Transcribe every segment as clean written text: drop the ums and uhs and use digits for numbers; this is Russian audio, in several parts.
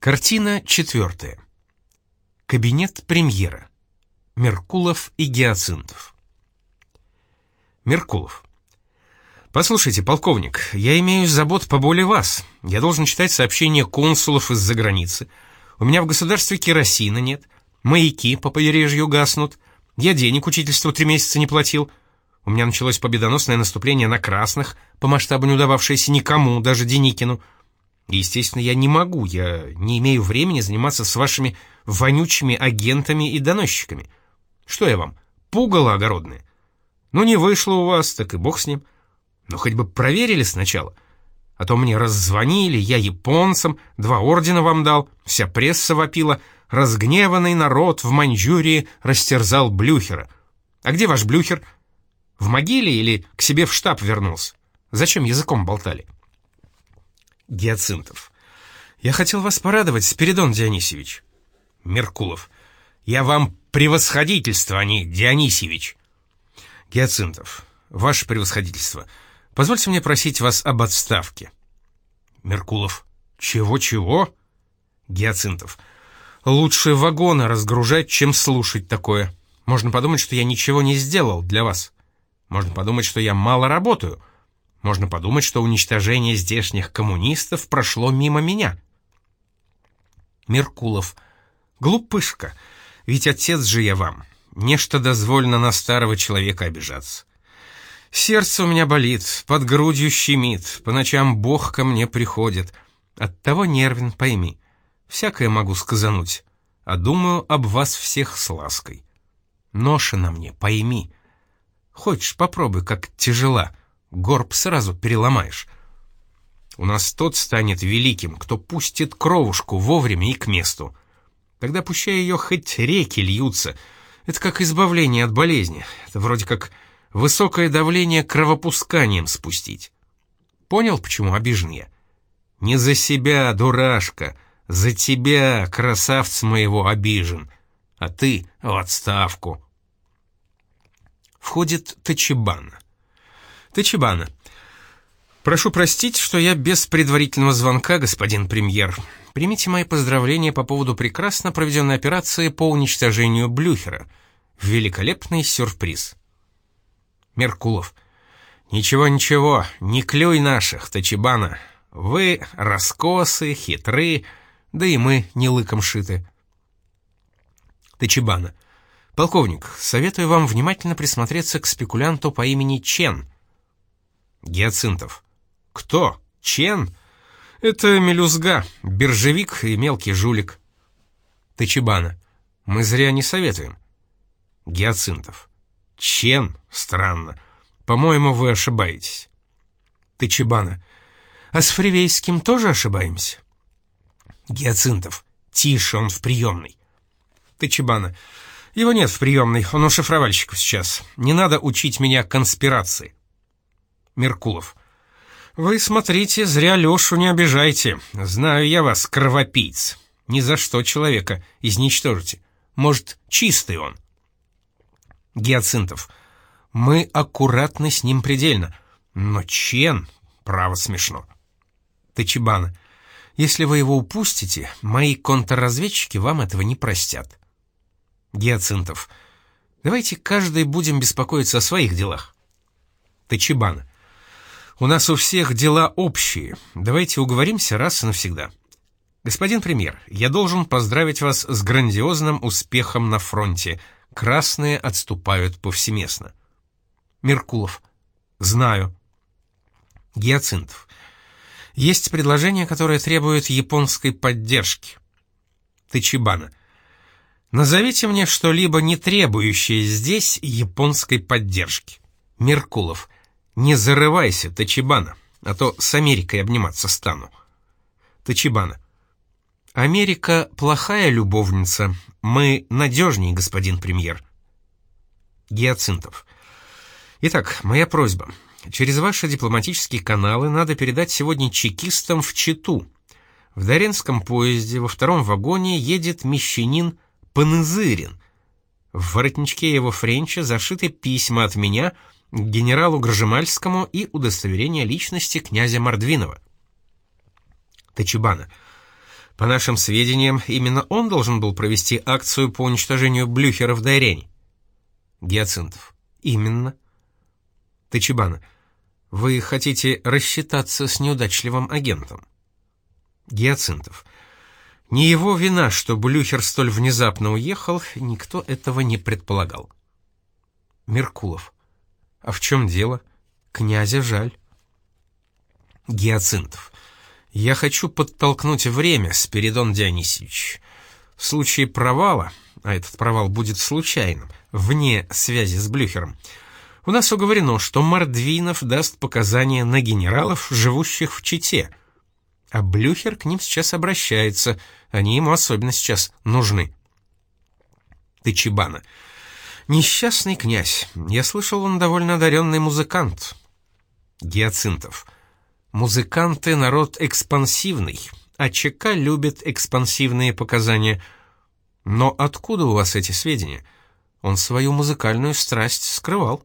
Картина 4. Кабинет премьера. Меркулов и Гиацинтов. Меркулов. Послушайте, полковник, я имею забот поболее вас. Я должен читать сообщения консулов из-за границы. У меня в государстве керосина нет. Маяки по побережью гаснут. Я денег учительству 3 месяца не платил. У меня началось победоносное наступление на красных, по масштабу не удававшееся никому, даже Деникину. И, естественно, я не имею времени заниматься с вашими вонючими агентами и доносчиками. Что я вам, пугало огородное? Ну, не вышло у вас, так и бог с ним. Но хоть бы проверили сначала. А то мне раззвонили, я японцам, 2 ордена вам дал, вся пресса вопила. Разгневанный народ в Маньчжурии растерзал Блюхера. А где ваш Блюхер? В могиле или к себе в штаб вернулся? Зачем языком болтали? Гиацинтов. Я хотел вас порадовать, Спиридон Дионисьевич. Меркулов. Я вам превосходительство, а не Дионисьевич. Гиацинтов. Ваше превосходительство, позвольте мне просить вас об отставке. Меркулов. Чего-чего? Гиацинтов. Лучше вагоны разгружать, чем слушать такое. Можно подумать, что я ничего не сделал для вас. Можно подумать, что я мало работаю. Можно подумать, что уничтожение здешних коммунистов прошло мимо меня. Меркулов. Глупышка, ведь отец же я вам. Нечто дозволено на старого человека обижаться. Сердце у меня болит, под грудью щемит, по ночам Бог ко мне приходит. Оттого нервен, пойми. Всякое могу сказануть, а думаю об вас всех с лаской. Ноша на мне, пойми. Хочешь, попробуй, как тяжела. Горб сразу переломаешь. У нас тот станет великим, кто пустит кровушку вовремя и к месту. Тогда пущай ее хоть реки льются. Это как избавление от болезни. Это вроде как высокое давление кровопусканием спустить. Понял, почему обижен я? Не за себя, дурашка, за тебя, красавца моего, обижен. А ты в отставку. Входит Тачибана. Тачибана. Прошу простить, что я без предварительного звонка, господин премьер. Примите мои поздравления по поводу прекрасно проведенной операции по уничтожению Блюхера. Великолепный сюрприз. Меркулов. Ничего, не клюй наших, Тачибана. Вы раскосы, хитры, да и мы не лыком шиты. Тачибана. Полковник, советую вам внимательно присмотреться к спекулянту по имени Чен. Гиацинтов. Кто? Чен? Это мелюзга, биржевик и мелкий жулик. Тачибана. Мы зря не советуем. Гиацинтов. Чен? Странно. По-моему, вы ошибаетесь. Тачибана. А с Фривейским тоже ошибаемся? Гиацинтов. Тише, он в приемной. Тачибана. Его нет в приемной, он у шифровальщиков сейчас. Не надо учить меня конспирации. Меркулов. Вы смотрите, зря Лешу не обижайте. Знаю я вас, кровопийц. Ни за что человека изничтожите. Может, чистый он. Гиацинтов. Мы аккуратны с ним предельно. Но Чен, право смешно. Тачибана. Если вы его упустите, мои контрразведчики вам этого не простят. Гиацинтов. Давайте каждый будем беспокоиться о своих делах. Тачибана. У нас у всех дела общие. Давайте уговоримся раз и навсегда. Господин премьер, я должен поздравить вас с грандиозным успехом на фронте. Красные отступают повсеместно. Меркулов. Знаю. Гиацинтов. Есть предложение, которое требует японской поддержки. Тачибана. Назовите мне что-либо, не требующее здесь японской поддержки. Меркулов. Не зарывайся, Тачибана, а то с Америкой обниматься стану. Тачибана. Америка плохая любовница, мы надежнее, господин премьер. Гиацинтов. Итак, моя просьба. Через ваши дипломатические каналы надо передать сегодня чекистам в Читу. В Даренском поезде во 2-м вагоне едет мещанин Панызырин. В воротничке его френча зашиты письма от меня к генералу Гржемальскому и удостоверение личности князя Мордвинова. Тачибана. По нашим сведениям, именно он должен был провести акцию по уничтожению Блюхера в Дайрене. Гиацинтов. Именно. Тачибана. Вы хотите рассчитаться с неудачливым агентом? Гиацинтов. Не его вина, что Блюхер столь внезапно уехал, никто этого не предполагал. Меркулов. А в чем дело? Князя жаль. Гиацинтов. Я хочу подтолкнуть время, Спиридон Дионисович. В случае провала, а этот провал будет случайным, вне связи с Блюхером, у нас уговорено, что Мордвинов даст показания на генералов, живущих в Чите, а Блюхер к ним сейчас обращается, они ему особенно сейчас нужны. Тачибана. Несчастный князь. Я слышал, он довольно одаренный музыкант. Гиацинтов. Музыканты — народ экспансивный, а ЧК любит экспансивные показания. Но откуда у вас эти сведения? Он свою музыкальную страсть скрывал.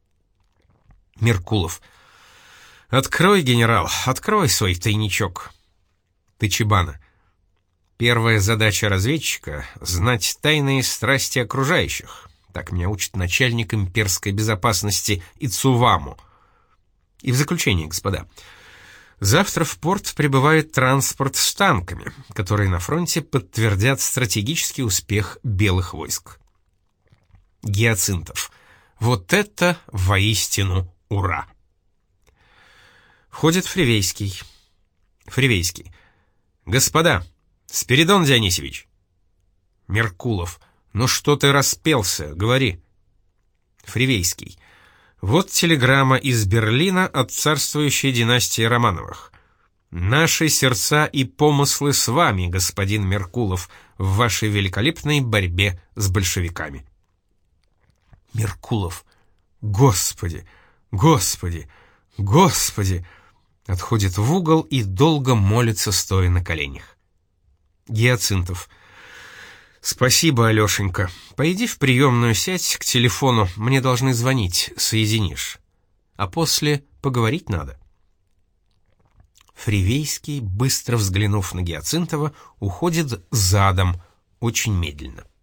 Меркулов. Открой, генерал, открой свой тайничок. Тачибана. Первая задача разведчика — знать тайные страсти окружающих. Так меня учит начальник имперской безопасности Ицуваму. И в заключение, господа, завтра в порт прибывает транспорт с танками, которые на фронте подтвердят стратегический успех белых войск. Гиацинтов. Вот это воистину ура! Входит Фривейский. Фривейский. Господа, Спиридон Дионисович. Меркулов. Ну что ты распелся, говори. Фривейский. Вот телеграмма из Берлина от царствующей династии Романовых. Наши сердца и помыслы с вами, господин Меркулов, в вашей великолепной борьбе с большевиками. Меркулов. Господи, Господи, Господи! Отходит в угол и долго молится, стоя на коленях. Гиацинтов. Спасибо, Алешенька. Пойди в приемную, сядь к телефону, мне должны звонить, соединишь. А после поговорить надо. Фривейский, быстро взглянув на Гиацинтова, уходит задом, очень медленно.